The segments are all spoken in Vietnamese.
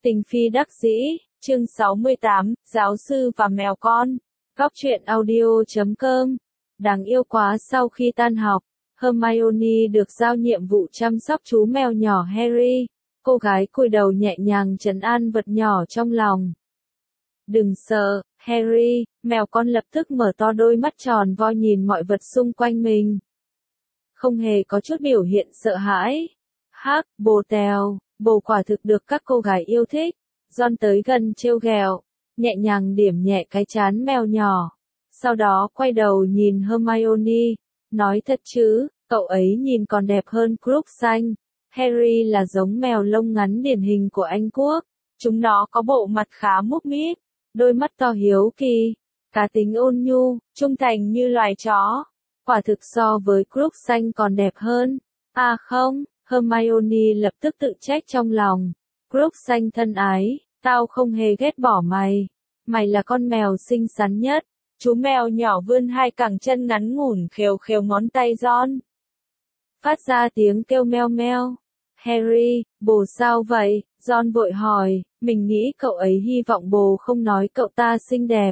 Tình phi đắc dĩ, chương 68, giáo sư và mèo con. Góc truyện audio.com. Đáng yêu quá. Sau khi tan học, Hermione được giao nhiệm vụ chăm sóc chú mèo nhỏ Harry. Cô gái cúi đầu nhẹ nhàng trấn an vật nhỏ trong lòng. Đừng sợ, Harry. Mèo con lập tức mở to đôi mắt tròn vo nhìn mọi vật xung quanh mình. Không hề có chút biểu hiện sợ hãi. Hắc, bồ tèo, bồ quả thực được các cô gái yêu thích. Ron tới gần trêu ghẹo, nhẹ nhàng điểm nhẹ cái trán mèo nhỏ. Sau đó quay đầu nhìn Hermione, nói thật chứ, cậu ấy nhìn còn đẹp hơn Crookshanks. Harry là giống mèo lông ngắn điển hình của Anh Quốc. Chúng nó có bộ mặt khá múc mít, đôi mắt to hiếu kỳ, cá tính ôn nhu, trung thành như loài chó. Quả thực so với Crookshanks còn đẹp hơn. À không, Hermione lập tức tự trách trong lòng. Crookshanks thân ái, tao không hề ghét bỏ mày. Mày là con mèo xinh xắn nhất. Chú mèo nhỏ vươn hai cẳng chân ngắn ngủn khều khều ngón tay Ron. Phát ra tiếng kêu meo meo. Harry, bồ sao vậy? Ron vội hỏi, mình nghĩ cậu ấy hy vọng bồ không nói cậu ta xinh đẹp.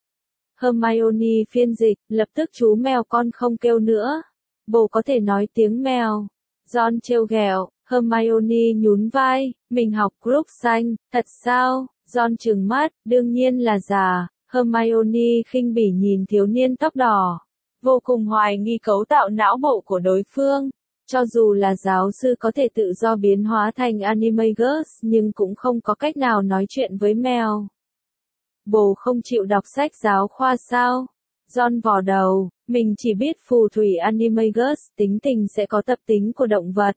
Hermione phiên dịch, lập tức chú mèo con không kêu nữa. Bồ có thể nói tiếng mèo. Ron trêu ghẹo, Hermione nhún vai, mình học Crookshanks, thật sao? Ron trừng mắt, đương nhiên là giả. Hermione khinh bỉ nhìn thiếu niên tóc đỏ, vô cùng hoài nghi cấu tạo não bộ của đối phương. Cho dù là giáo sư có thể tự do biến hóa thành Animagus nhưng cũng không có cách nào nói chuyện với mèo. Bồ không chịu đọc sách giáo khoa sao? Ron vò đầu, mình chỉ biết phù thủy Animagus tính tình sẽ có tập tính của động vật.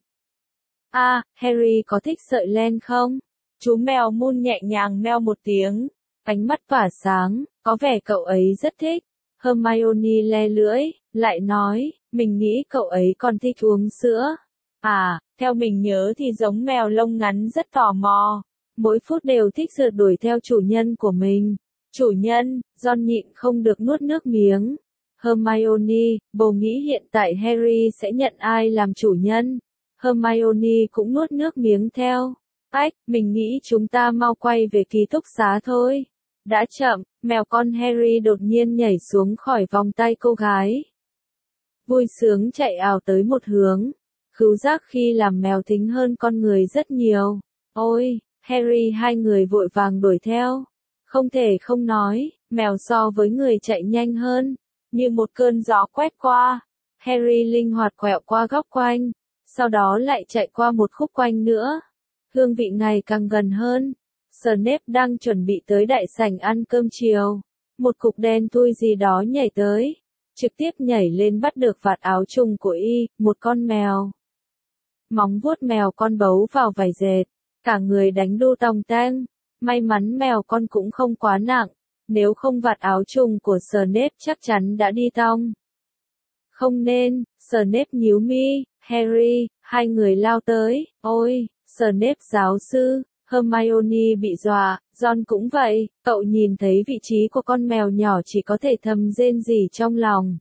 À, Harry có thích sợi len không? Chú mèo Moon nhẹ nhàng meo một tiếng, ánh mắt tỏa sáng, có vẻ cậu ấy rất thích. Hermione le lưỡi, lại nói, mình nghĩ cậu ấy còn thích uống sữa. À, theo mình nhớ thì giống mèo lông ngắn rất tò mò, mỗi phút đều thích rượt đuổi theo chủ nhân của mình. Chủ nhân, Ron nhịn không được nuốt nước miếng. Hermione, bồ nghĩ hiện tại Harry sẽ nhận ai làm chủ nhân? Hermione cũng nuốt nước miếng theo. Ách, mình nghĩ chúng ta mau quay về ký túc xá thôi. Đã chậm, mèo con Harry đột nhiên nhảy xuống khỏi vòng tay cô gái. Vui sướng chạy ào tới một hướng. Khứu giác khi làm mèo thính hơn con người rất nhiều. Ôi, Harry hai người vội vàng đuổi theo. Không thể không nói, mèo so với người chạy nhanh hơn. Như một cơn gió quét qua. Harry linh hoạt quẹo qua góc quanh. Sau đó lại chạy qua một khúc quanh nữa. Hương vị ngày càng gần hơn. Snape đang chuẩn bị tới đại sảnh ăn cơm chiều. Một cục đen thui gì đó nhảy tới. Trực tiếp nhảy lên bắt được vạt áo trùng của y, một con mèo. Móng vuốt mèo con bấu vào vải dệt. Cả người đánh đu tòng tang. May mắn mèo con cũng không quá nặng. Nếu không vạt áo trùng của Snape chắc chắn đã đi tong. Không nên, Snape nhíu mi, Harry, hai người lao tới. Ôi, Snape giáo sư. Hermione bị dọa, Ron cũng vậy, cậu nhìn thấy vị trí của con mèo nhỏ chỉ có thể thầm rên rỉ trong lòng.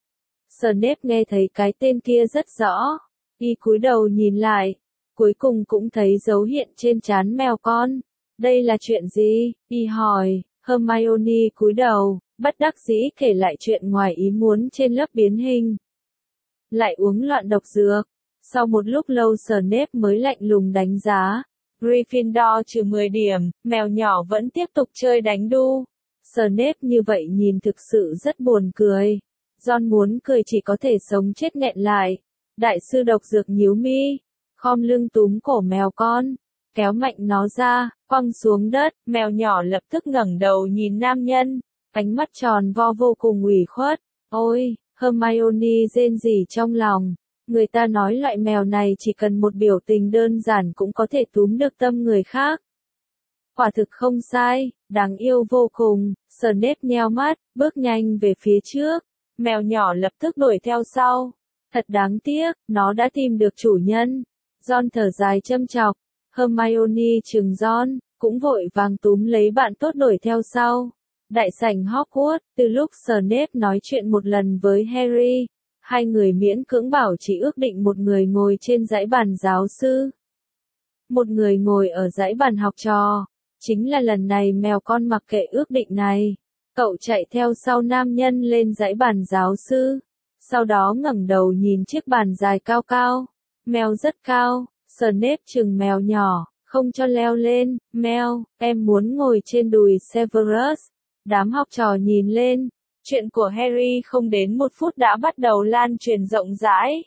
Snape nghe thấy cái tên kia rất rõ, y cúi đầu nhìn lại, cuối cùng cũng thấy dấu hiện trên trán mèo con. Đây là chuyện gì? Y hỏi, Hermione cúi đầu, bất đắc dĩ kể lại chuyện ngoài ý muốn trên lớp biến hình. Lại uống loạn độc dược. Sau một lúc lâu Snape mới lạnh lùng đánh giá. Gryffindor trừ 10 điểm, mèo nhỏ vẫn tiếp tục chơi đánh đu. Snape như vậy nhìn thực sự rất buồn cười. Ron muốn cười chỉ có thể sống chết nghẹn lại. Đại sư độc dược nhíu mi, khom lưng túm cổ mèo con, kéo mạnh nó ra, quăng xuống đất. Mèo nhỏ lập tức ngẩng đầu nhìn nam nhân, ánh mắt tròn vo vô cùng ủy khuất. Ôi, Hermione rên rỉ trong lòng. Người ta nói loại mèo này chỉ cần một biểu tình đơn giản cũng có thể túm được tâm người khác. Quả thực không sai, đáng yêu vô cùng. Snape nheo mắt, bước nhanh về phía trước. Mèo nhỏ lập tức đuổi theo sau. Thật đáng tiếc, nó đã tìm được chủ nhân. Ron thở dài châm chọc. Hermione trừng Ron, cũng vội vàng túm lấy bạn tốt đuổi theo sau. Đại sảnh Hogwarts, từ lúc Snape nói chuyện một lần với Harry. Hai người miễn cưỡng bảo chỉ ước định một người ngồi trên dãy bàn giáo sư. Một người ngồi ở dãy bàn học trò. Chính là lần này mèo con mặc kệ ước định này. Cậu chạy theo sau nam nhân lên dãy bàn giáo sư. Sau đó ngẩng đầu nhìn chiếc bàn dài cao cao. Mèo rất cao, Snape chừng mèo nhỏ, không cho leo lên. Mèo, em muốn ngồi trên đùi Severus. Đám học trò nhìn lên. Chuyện của Harry không đến 1 phút đã bắt đầu lan truyền rộng rãi.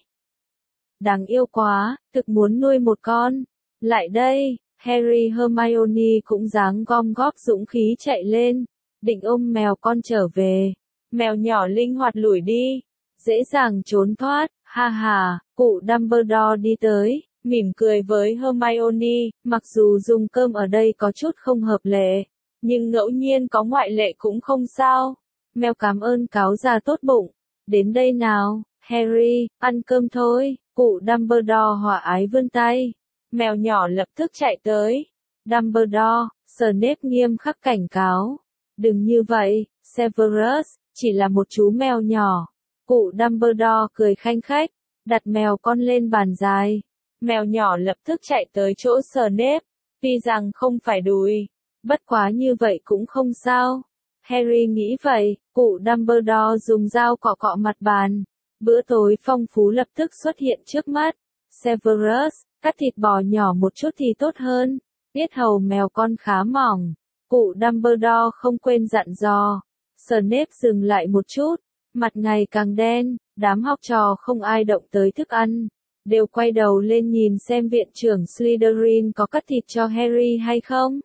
Đáng yêu quá, thực muốn nuôi một con. Lại đây, Harry Hermione cũng dáng gom góp dũng khí chạy lên, định ôm mèo con trở về. Mèo nhỏ linh hoạt lủi đi, dễ dàng trốn thoát, ha ha, cụ Dumbledore đi tới, mỉm cười với Hermione, mặc dù dùng cơm ở đây có chút không hợp lệ, nhưng ngẫu nhiên có ngoại lệ cũng không sao. Mèo cảm ơn cáo già tốt bụng, đến đây nào, Harry, ăn cơm thôi, cụ Dumbledore hòa ái vươn tay. Mèo nhỏ lập tức chạy tới. Dumbledore, Snape nghiêm khắc cảnh cáo. Đừng như vậy, Severus, chỉ là một chú mèo nhỏ. Cụ Dumbledore cười khanh khách, đặt mèo con lên bàn dài. Mèo nhỏ lập tức chạy tới chỗ Snape, tuy rằng không phải đùi. Bất quá như vậy cũng không sao. Harry nghĩ vậy, cụ Dumbledore dùng dao cọ cọ mặt bàn. Bữa tối phong phú lập tức xuất hiện trước mắt. Severus, cắt thịt bò nhỏ một chút thì tốt hơn. Yết hầu mèo con khá mỏng. Cụ Dumbledore không quên dặn dò. Snape dừng lại một chút. Mặt ngày càng đen, đám học trò không ai động tới thức ăn. Đều quay đầu lên nhìn xem viện trưởng Slytherin có cắt thịt cho Harry hay không.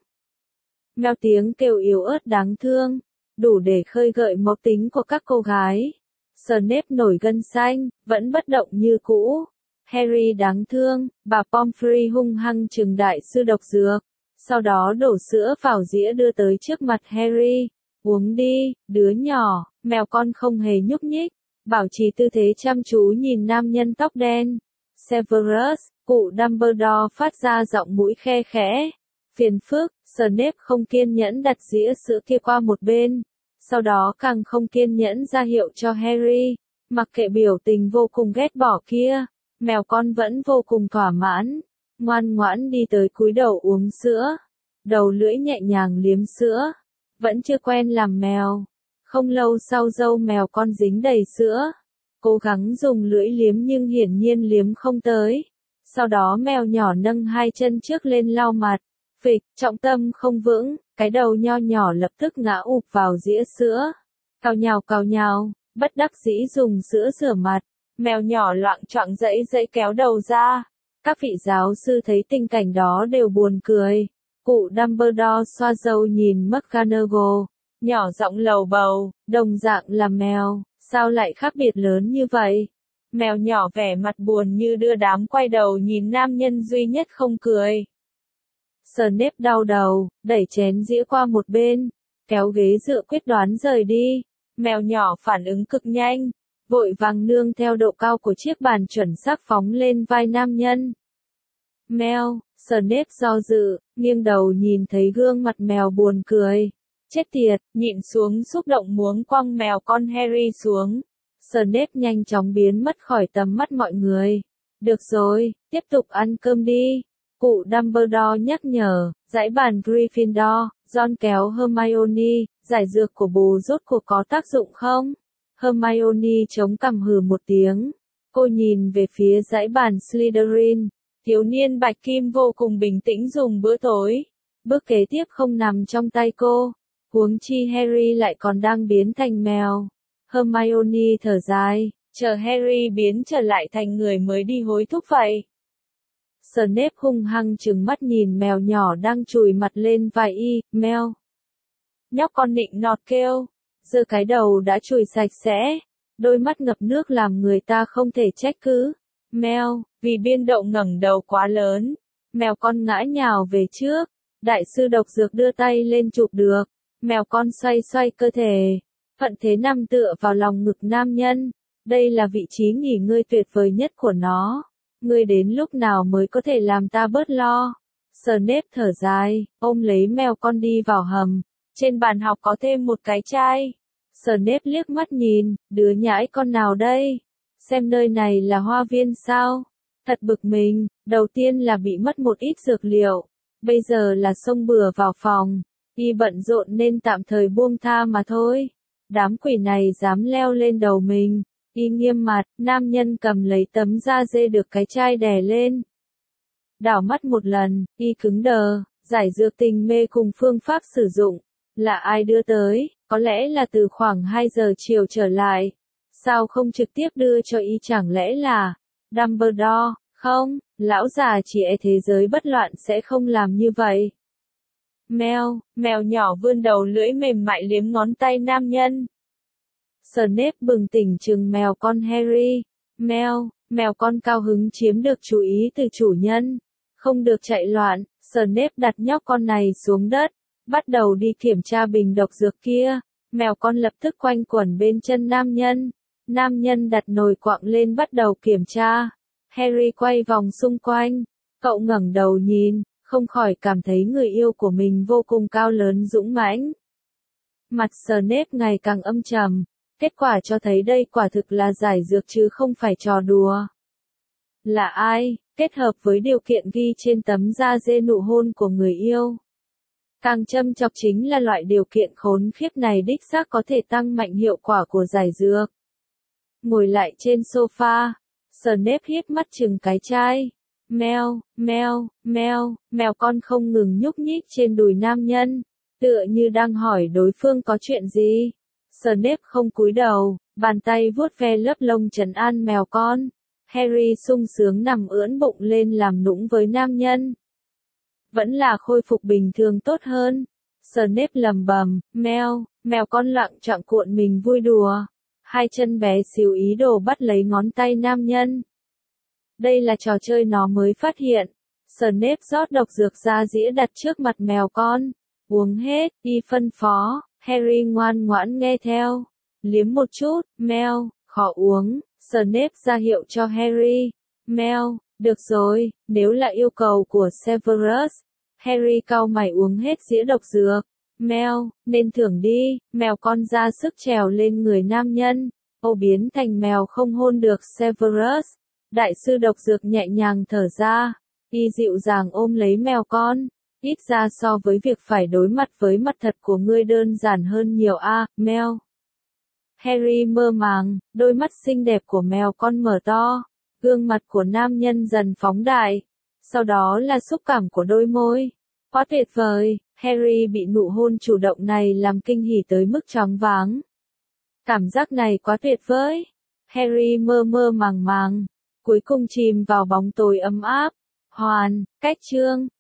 Mèo tiếng kêu yếu ớt đáng thương. Đủ để khơi gợi máu tính của các cô gái. Snape nổi gân xanh, vẫn bất động như cũ. Harry đáng thương, bà Pomfrey hung hăng trừng đại sư độc dược. Sau đó đổ sữa vào dĩa đưa tới trước mặt Harry. Uống đi, đứa nhỏ, mèo con không hề nhúc nhích. Bảo trì tư thế chăm chú nhìn nam nhân tóc đen. Severus, cụ Dumbledore phát ra giọng mũi khe khẽ. Phiền phức, Snape không kiên nhẫn đặt dĩa sữa kia qua một bên. Sau đó càng không kiên nhẫn ra hiệu cho Harry. Mặc kệ biểu tình vô cùng ghét bỏ kia. Mèo con vẫn vô cùng thỏa mãn, ngoan ngoãn đi tới cúi đầu uống sữa, đầu lưỡi nhẹ nhàng liếm sữa, vẫn chưa quen làm mèo. Không lâu sau râu mèo con dính đầy sữa, cố gắng dùng lưỡi liếm nhưng hiển nhiên liếm không tới. Sau đó mèo nhỏ nâng 2 chân trước lên lau mặt, phịch, trọng tâm không vững, cái đầu nho nhỏ lập tức ngã ụp vào dĩa sữa. Cào nhào, bất đắc dĩ dùng sữa rửa mặt. Mèo nhỏ loạng choạng dãy kéo đầu ra. Các vị giáo sư thấy tình cảnh đó đều buồn cười. Cụ Dumbledore xoa râu nhìn McGonagall, nhỏ giọng lầu bầu, đồng dạng là mèo, sao lại khác biệt lớn như vậy? Mèo nhỏ vẻ mặt buồn như đưa đám quay đầu nhìn nam nhân duy nhất không cười. Snape đau đầu, đẩy chén dĩa qua một bên, kéo ghế dựa quyết đoán rời đi. Mèo nhỏ phản ứng cực nhanh. Vội vàng nương theo độ cao của chiếc bàn chuẩn xác phóng lên vai nam nhân. Mèo, Snape do dự, nghiêng đầu nhìn thấy gương mặt mèo buồn cười. Chết tiệt, nhịn xuống xúc động muốn quăng mèo con Harry xuống. Snape nhanh chóng biến mất khỏi tầm mắt mọi người. Được rồi, tiếp tục ăn cơm đi. Cụ Dumbledore nhắc nhở, dãy bàn Gryffindor, Ron kéo Hermione, giải dược của bồ rốt cuộc có tác dụng không? Hermione chống cằm hừ một tiếng. Cô nhìn về phía dãy bàn Slytherin. Thiếu niên bạch kim vô cùng bình tĩnh dùng bữa tối. Bước kế tiếp không nằm trong tay cô. Huống chi Harry lại còn đang biến thành mèo. Hermione thở dài, chờ Harry biến trở lại thành người mới đi hối thúc vậy. Snape hung hăng trừng mắt nhìn mèo nhỏ đang chùi mặt lên vai y, mèo. Nhóc con nịnh nọt kêu. Giờ cái đầu đã chùi sạch sẽ, đôi mắt ngập nước làm người ta không thể trách cứ. Mèo, vì biên độ ngẩng đầu quá lớn, mèo con ngã nhào về trước, đại sư độc dược đưa tay lên chụp được, mèo con xoay xoay cơ thể, thuận thế nằm tựa vào lòng ngực nam nhân, đây là vị trí nghỉ ngơi tuyệt vời nhất của nó, ngươi đến lúc nào mới có thể làm ta bớt lo. Snape thở dài, ôm lấy mèo con đi vào hầm. Trên bàn học có thêm một cái chai. Snape liếc mắt nhìn, đứa nhãi con nào đây? Xem nơi này là hoa viên sao? Thật bực mình, đầu tiên là bị mất một ít dược liệu, bây giờ là xông bừa vào phòng, y bận rộn nên tạm thời buông tha mà thôi. Đám quỷ này dám leo lên đầu mình, y nghiêm mặt, nam nhân cầm lấy tấm da dê được cái chai đè lên. Đảo mắt một lần, y cứng đờ, giải dược tình mê cùng phương pháp sử dụng. Là ai đưa tới, có lẽ là từ khoảng 2 giờ chiều trở lại. Sao không trực tiếp đưa cho y, chẳng lẽ là Dumbledore? Không, lão già chỉ e thế giới bất loạn sẽ không làm như vậy. Mèo nhỏ vươn đầu lưỡi mềm mại liếm ngón tay nam nhân. Snape bừng tỉnh trừng mèo con Harry. Mèo con cao hứng chiếm được chú ý từ chủ nhân. Không được chạy loạn, Snape đặt nhóc con này xuống đất, bắt đầu đi kiểm tra bình độc dược kia. Mèo con lập tức quanh quẩn bên chân nam nhân. Nam nhân đặt nồi quặng lên bắt đầu kiểm tra. Harry quay vòng xung quanh. Cậu ngẩng đầu nhìn, không khỏi cảm thấy người yêu của mình vô cùng cao lớn dũng mãnh. Mặt Snape ngày càng âm trầm. Kết quả cho thấy đây quả thực là giải dược chứ không phải trò đùa. Là ai, kết hợp với điều kiện ghi trên tấm da dê nụ hôn của người yêu. Càng châm chọc chính là loại điều kiện khốn khiếp này đích xác có thể tăng mạnh hiệu quả của giải dược. Ngồi lại trên sofa, Snape hiếp mắt chừng cái chai. Mèo con không ngừng nhúc nhích trên đùi nam nhân, tựa như đang hỏi đối phương có chuyện gì. Snape không cúi đầu, bàn tay vuốt ve lớp lông trấn an mèo con. Harry sung sướng nằm ưỡn bụng lên làm nũng với nam nhân. Vẫn là khôi phục bình thường tốt hơn. Snape lầm bầm, mèo con loạng choạng cuộn mình vui đùa. Hai chân bé xíu ý đồ bắt lấy ngón tay nam nhân. Đây là trò chơi nó mới phát hiện. Snape rót độc dược ra dĩa đặt trước mặt mèo con. Uống hết, y phân phó. Harry ngoan ngoãn nghe theo. Liếm một chút, khó uống. Snape ra hiệu cho Harry. Được rồi, nếu là yêu cầu của Severus. Harry cau mày uống hết dĩa độc dược. Nên thưởng đi. Mèo con ra sức trèo lên người nam nhân. Biến thành mèo không hôn được Severus. Đại sư độc dược nhẹ nhàng thở ra. Y dịu dàng ôm lấy mèo con. Ít ra so với việc phải đối mặt với mặt thật của ngươi đơn giản hơn nhiều mèo. Harry mơ màng, đôi mắt xinh đẹp của mèo con mở to. Gương mặt của nam nhân dần phóng đại. Sau đó là xúc cảm của đôi môi. Quá tuyệt vời, Harry bị nụ hôn chủ động này làm kinh hỉ tới mức choáng váng. Cảm giác này quá tuyệt vời. Harry mơ mơ màng màng. Cuối cùng chìm vào bóng tối ấm áp. Hoàn, cách chương.